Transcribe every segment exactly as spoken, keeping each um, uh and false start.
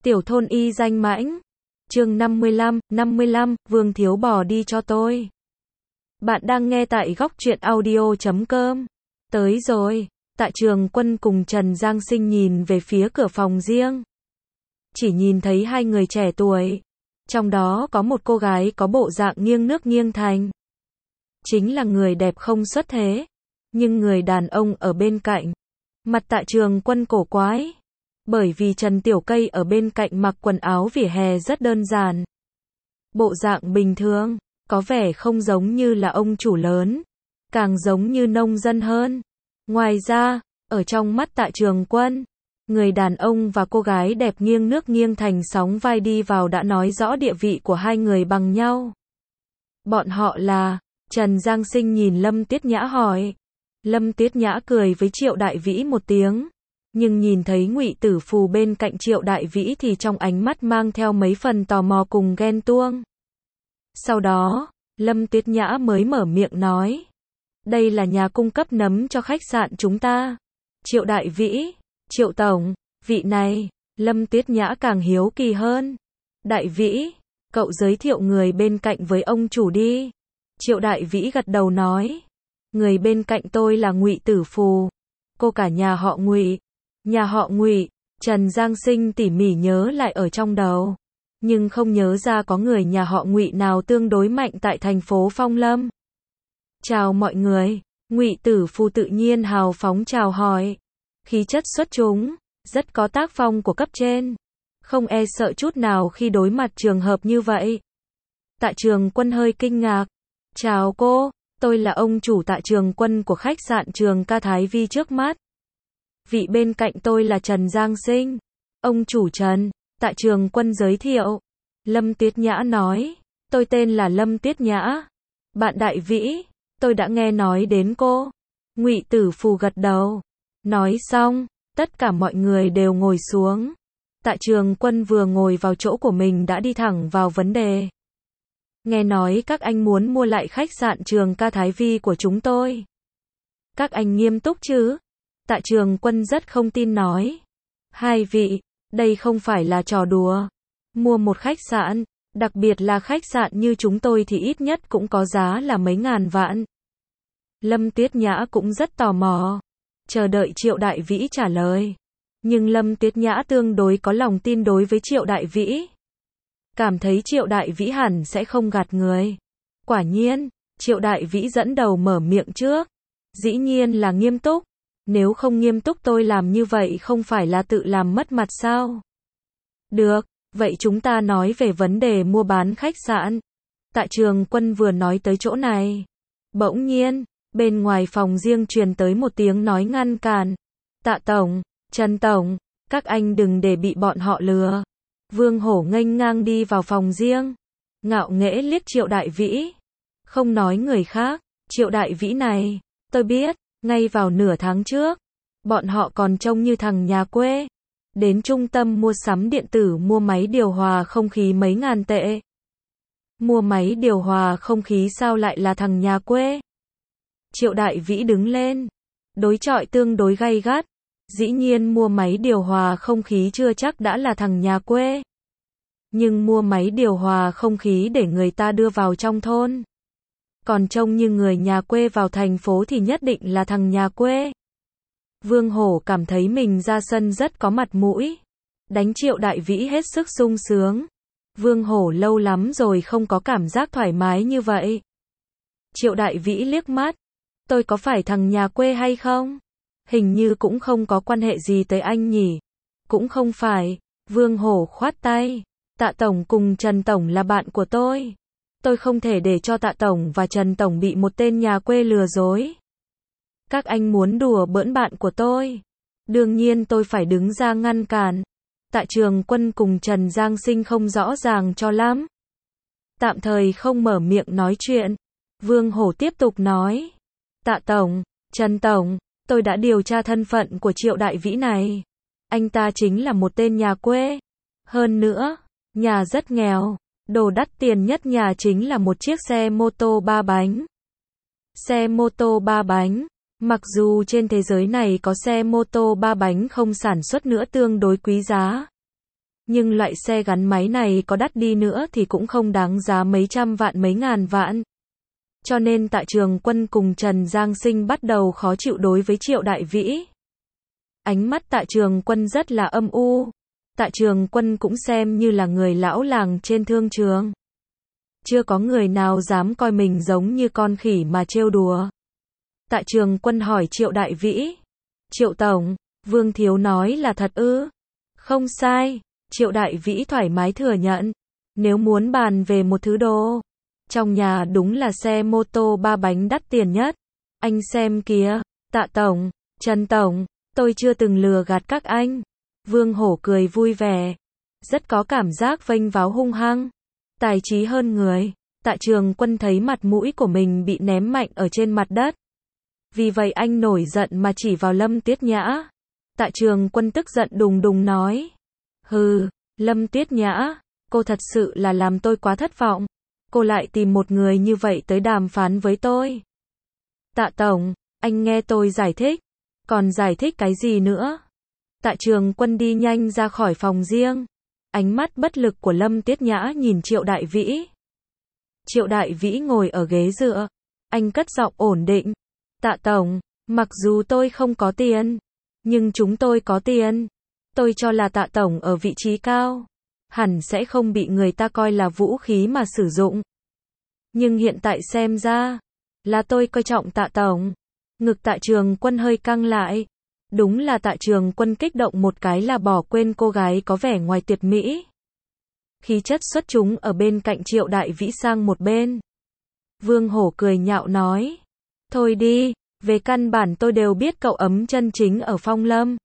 Tiểu thôn y danh mãnh. Chương năm mươi lăm, năm mươi lăm, Vương Thiếu bỏ đi cho tôi. Bạn đang nghe tại góc truyện audio chấm com. Tới rồi. Tạ Trường Quân cùng Trần Giang Sinh nhìn về phía cửa phòng riêng. Chỉ nhìn thấy hai người trẻ tuổi. Trong đó có một cô gái có bộ dạng nghiêng nước nghiêng thành. Chính là người đẹp không xuất thế. Nhưng người đàn ông ở bên cạnh. Mặt Tạ Trường Quân cổ quái. Bởi vì Trần Tiểu Cây ở bên cạnh mặc quần áo vỉa hè rất đơn giản. Bộ dạng bình thường, có vẻ không giống như là ông chủ lớn, càng giống như nông dân hơn. Ngoài ra, ở trong mắt Tạ Trường Quân, người đàn ông và cô gái đẹp nghiêng nước nghiêng thành sóng vai đi vào đã nói rõ địa vị của hai người bằng nhau. Bọn họ là, Trần Giang Sinh nhìn Lâm Tiết Nhã hỏi. Lâm Tiết Nhã cười với Triệu Đại Vĩ một tiếng. Nhưng nhìn thấy Ngụy Tử Phù bên cạnh Triệu Đại Vĩ thì trong ánh mắt mang theo mấy phần tò mò cùng ghen tuông. Sau đó, Lâm Tiết Nhã mới mở miệng nói. Đây là nhà cung cấp nấm cho khách sạn chúng ta. Triệu Đại Vĩ, Triệu Tổng, vị này, Lâm Tiết Nhã càng hiếu kỳ hơn. Đại Vĩ, cậu giới thiệu người bên cạnh với ông chủ đi. Triệu Đại Vĩ gật đầu nói. Người bên cạnh tôi là Ngụy Tử Phù. Cô cả nhà họ Ngụy. Nhà họ Ngụy, Trần Giang Sinh tỉ mỉ nhớ lại ở trong đầu, nhưng không nhớ ra có người nhà họ Ngụy nào tương đối mạnh tại thành phố Phong Lâm. Chào mọi người, Ngụy Tử Phù tự nhiên hào phóng chào hỏi, khí chất xuất chúng, rất có tác phong của cấp trên, không e sợ chút nào khi đối mặt trường hợp như vậy. Tạ Trường Quân hơi kinh ngạc, chào cô, tôi là ông chủ Tạ Trường Quân của khách sạn Trường Ca Thái Vi trước mắt. Vị bên cạnh tôi là Trần Giang Sinh. Ông chủ Trần, Tạ Trường Quân giới thiệu. Lâm Tiết Nhã nói, tôi tên là Lâm Tiết Nhã. Bạn Đại Vĩ, tôi đã nghe nói đến cô. Ngụy Tử Phù gật đầu. Nói xong, tất cả mọi người đều ngồi xuống. Tạ Trường Quân vừa ngồi vào chỗ của mình đã đi thẳng vào vấn đề. Nghe nói các anh muốn mua lại khách sạn Trường Ca Thái Vi của chúng tôi. Các anh nghiêm túc chứ? Tạ Trường Quân rất không tin nói. Hai vị, đây không phải là trò đùa. Mua một khách sạn, đặc biệt là khách sạn như chúng tôi thì ít nhất cũng có giá là mấy ngàn vạn. Lâm Tiết Nhã cũng rất tò mò. Chờ đợi Triệu Đại Vĩ trả lời. Nhưng Lâm Tiết Nhã tương đối có lòng tin đối với Triệu Đại Vĩ. Cảm thấy Triệu Đại Vĩ hẳn sẽ không gạt người. Quả nhiên, Triệu Đại Vĩ dẫn đầu mở miệng trước. Dĩ nhiên là nghiêm túc. Nếu không nghiêm túc tôi làm như vậy không phải là tự làm mất mặt sao? Được, vậy chúng ta nói về vấn đề mua bán khách sạn. Tạ Trường Quân vừa nói tới chỗ này. Bỗng nhiên, bên ngoài phòng riêng truyền tới một tiếng nói ngăn cản. Tạ Tổng, Trần Tổng, các anh đừng để bị bọn họ lừa. Vương Hổ nghênh ngang đi vào phòng riêng. Ngạo nghễ liếc Triệu Đại Vĩ. Không nói người khác, Triệu Đại Vĩ này, tôi biết. Ngay vào nửa tháng trước, bọn họ còn trông như thằng nhà quê. Đến trung tâm mua sắm điện tử mua máy điều hòa không khí mấy ngàn tệ. Mua máy điều hòa không khí sao lại là thằng nhà quê? Triệu Đại Vĩ đứng lên. Đối chọi tương đối gay gắt. Dĩ nhiên mua máy điều hòa không khí chưa chắc đã là thằng nhà quê. Nhưng mua máy điều hòa không khí để người ta đưa vào trong thôn. Còn trông như người nhà quê vào thành phố thì nhất định là thằng nhà quê. Vương Hổ cảm thấy mình ra sân rất có mặt mũi. Đánh Triệu Đại Vĩ hết sức sung sướng. Vương Hổ lâu lắm rồi không có cảm giác thoải mái như vậy. Triệu Đại Vĩ liếc mắt. Tôi có phải thằng nhà quê hay không? Hình như cũng không có quan hệ gì tới anh nhỉ. Cũng không phải. Vương Hổ khoát tay. Tạ Tổng cùng Trần Tổng là bạn của tôi. Tôi không thể để cho Tạ Tổng và Trần Tổng bị một tên nhà quê lừa dối. Các anh muốn đùa bỡn bạn của tôi. Đương nhiên tôi phải đứng ra ngăn cản. Tạ Trường Quân cùng Trần Giang Sinh không rõ ràng cho lắm. Tạm thời không mở miệng nói chuyện. Vương Hổ tiếp tục nói. Tạ Tổng, Trần Tổng, tôi đã điều tra thân phận của Triệu Đại Vĩ này. Anh ta chính là một tên nhà quê. Hơn nữa, nhà rất nghèo. Đồ đắt tiền nhất nhà chính là một chiếc xe mô tô ba bánh. Xe mô tô ba bánh. Mặc dù trên thế giới này có xe mô tô ba bánh không sản xuất nữa tương đối quý giá. Nhưng loại xe gắn máy này có đắt đi nữa thì cũng không đáng giá mấy trăm vạn mấy ngàn vạn. Cho nên Tạ Trường Quân cùng Trần Giang Sinh bắt đầu khó chịu đối với Triệu Đại Vĩ. Ánh mắt Tạ Trường Quân rất là âm u. Tạ Trường Quân cũng xem như là người lão làng trên thương trường. Chưa có người nào dám coi mình giống như con khỉ mà trêu đùa. Tạ Trường Quân hỏi Triệu Đại Vĩ. Triệu Tổng, Vương Thiếu nói là thật ư? Không sai, Triệu Đại Vĩ thoải mái thừa nhận. Nếu muốn bàn về một thứ đồ trong nhà đúng là xe mô tô ba bánh đắt tiền nhất. Anh xem kìa, Tạ Tổng, Trần Tổng, tôi chưa từng lừa gạt các anh. Vương Hổ cười vui vẻ. Rất có cảm giác vênh váo hung hăng. Tài trí hơn người. Tạ Trường Quân thấy mặt mũi của mình bị ném mạnh ở trên mặt đất. Vì vậy anh nổi giận mà chỉ vào Lâm Tuyết Nhã. Tạ Trường Quân tức giận đùng đùng nói. Hừ, Lâm Tuyết Nhã, cô thật sự là làm tôi quá thất vọng. Cô lại tìm một người như vậy tới đàm phán với tôi. Tạ Tổng, anh nghe tôi giải thích. Còn giải thích cái gì nữa? Tạ Trường Quân đi nhanh ra khỏi phòng riêng. Ánh mắt bất lực của Lâm Tuyết Nhã nhìn Triệu Đại Vĩ. Triệu Đại Vĩ ngồi ở ghế dựa. Anh cất giọng ổn định. Tạ Tổng, mặc dù tôi không có tiền, nhưng chúng tôi có tiền. Tôi cho là Tạ Tổng ở vị trí cao, hẳn sẽ không bị người ta coi là vũ khí mà sử dụng. Nhưng hiện tại xem ra, là tôi coi trọng Tạ Tổng. Ngực Tạ Trường Quân hơi căng lại. Đúng là Tạ Trường Quân kích động một cái là bỏ quên cô gái có vẻ ngoài tuyệt mỹ. Khí chất xuất chúng ở bên cạnh Triệu Đại Vĩ sang một bên. Vương Hổ cười nhạo nói. Thôi đi, về căn bản tôi đều biết cậu ấm chân chính ở Phong Lâm.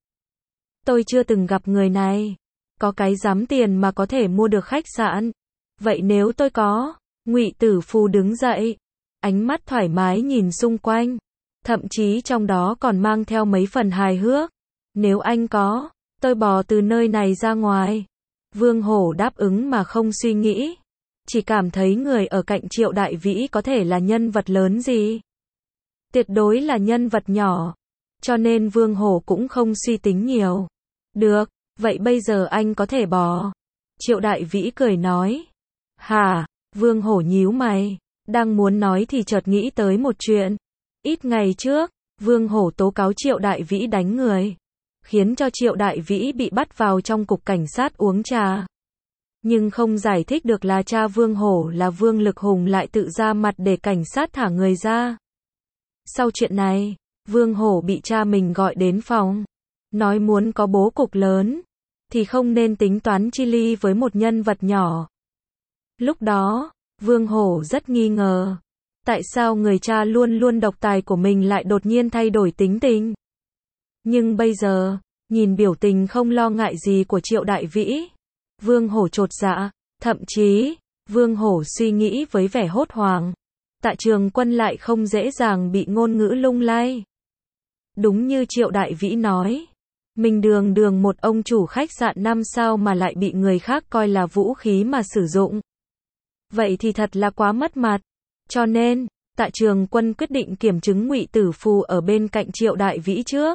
Tôi chưa từng gặp người này. Có cái dám tiền mà có thể mua được khách sạn. Vậy nếu tôi có? Ngụy Tử Phù đứng dậy. Ánh mắt thoải mái nhìn xung quanh. Thậm chí trong đó còn mang theo mấy phần hài hước. Nếu anh có, tôi bò từ nơi này ra ngoài. Vương Hổ đáp ứng mà không suy nghĩ. Chỉ cảm thấy người ở cạnh Triệu Đại Vĩ có thể là nhân vật lớn gì. Tuyệt đối là nhân vật nhỏ. Cho nên Vương Hổ cũng không suy tính nhiều. Được, vậy bây giờ anh có thể bò. Triệu Đại Vĩ cười nói. Hả? Vương Hổ nhíu mày. Đang muốn nói thì chợt nghĩ tới một chuyện. Ít ngày trước, Vương Hổ tố cáo Triệu Đại Vĩ đánh người. Khiến cho Triệu Đại Vĩ bị bắt vào trong cục cảnh sát uống trà. Nhưng không giải thích được là cha Vương Hổ là Vương Lực Hùng lại tự ra mặt để cảnh sát thả người ra. Sau chuyện này, Vương Hổ bị cha mình gọi đến phòng. Nói muốn có bố cục lớn, thì không nên tính toán chi ly với một nhân vật nhỏ. Lúc đó, Vương Hổ rất nghi ngờ. Tại sao người cha luôn luôn độc tài của mình lại đột nhiên thay đổi tính tình? Nhưng bây giờ, nhìn biểu tình không lo ngại gì của Triệu Đại Vĩ, Vương Hổ chột dạ, thậm chí, Vương Hổ suy nghĩ với vẻ hốt hoảng. Tạ Trường Quân lại không dễ dàng bị ngôn ngữ lung lay. Đúng như Triệu Đại Vĩ nói, mình đường đường một ông chủ khách sạn năm sao mà lại bị người khác coi là vũ khí mà sử dụng. Vậy thì thật là quá mất mặt. Cho nên, Tạ Trường Quân quyết định kiểm chứng Ngụy Tử Phù ở bên cạnh Triệu Đại Vĩ trước.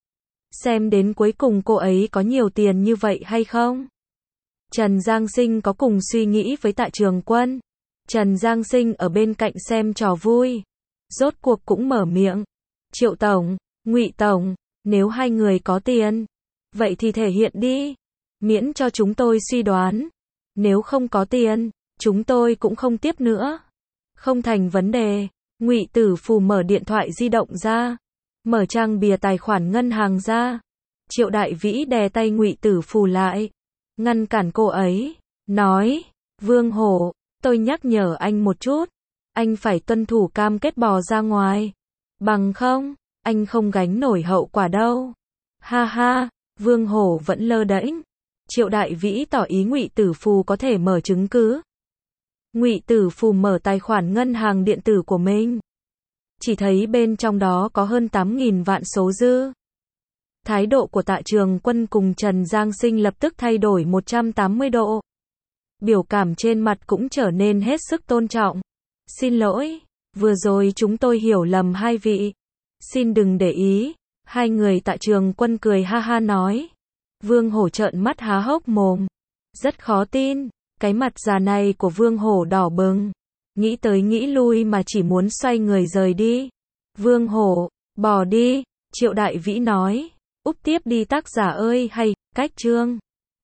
Xem đến cuối cùng cô ấy có nhiều tiền như vậy hay không? Trần Giang Sinh có cùng suy nghĩ với Tạ Trường Quân. Trần Giang Sinh ở bên cạnh xem trò vui. Rốt cuộc cũng mở miệng. Triệu Tổng, Ngụy Tổng, nếu hai người có tiền, vậy thì thể hiện đi. Miễn cho chúng tôi suy đoán. Nếu không có tiền, chúng tôi cũng không tiếp nữa. Không thành vấn đề. Ngụy Tử Phù mở điện thoại di động ra. Mở trang bìa tài khoản ngân hàng ra. Triệu Đại Vĩ đè tay Ngụy Tử Phù lại. Ngăn cản cô ấy. Nói. Vương Hổ, tôi nhắc nhở anh một chút. Anh phải tuân thủ cam kết bò ra ngoài. Bằng không, anh không gánh nổi hậu quả đâu. Ha ha, Vương Hổ vẫn lơ đễnh. Triệu Đại Vĩ tỏ ý Ngụy Tử Phù có thể mở chứng cứ. Ngụy Tử Phù mở tài khoản ngân hàng điện tử của mình. Chỉ thấy bên trong đó có hơn tám nghìn vạn số dư. Thái độ của Tạ Trường Quân cùng Trần Giang Sinh lập tức thay đổi một trăm tám mươi độ. Biểu cảm trên mặt cũng trở nên hết sức tôn trọng. Xin lỗi, vừa rồi chúng tôi hiểu lầm hai vị. Xin đừng để ý. Hai người Tạ Trường Quân cười ha ha nói. Vương Hổ trợn mắt há hốc mồm. Rất khó tin. Cái mặt già này của Vương Hổ đỏ bừng. Nghĩ tới nghĩ lui mà chỉ muốn xoay người rời đi. Vương Hổ, bỏ đi. Triệu Đại Vĩ nói. Úp tiếp đi tác giả ơi hay, cách chương.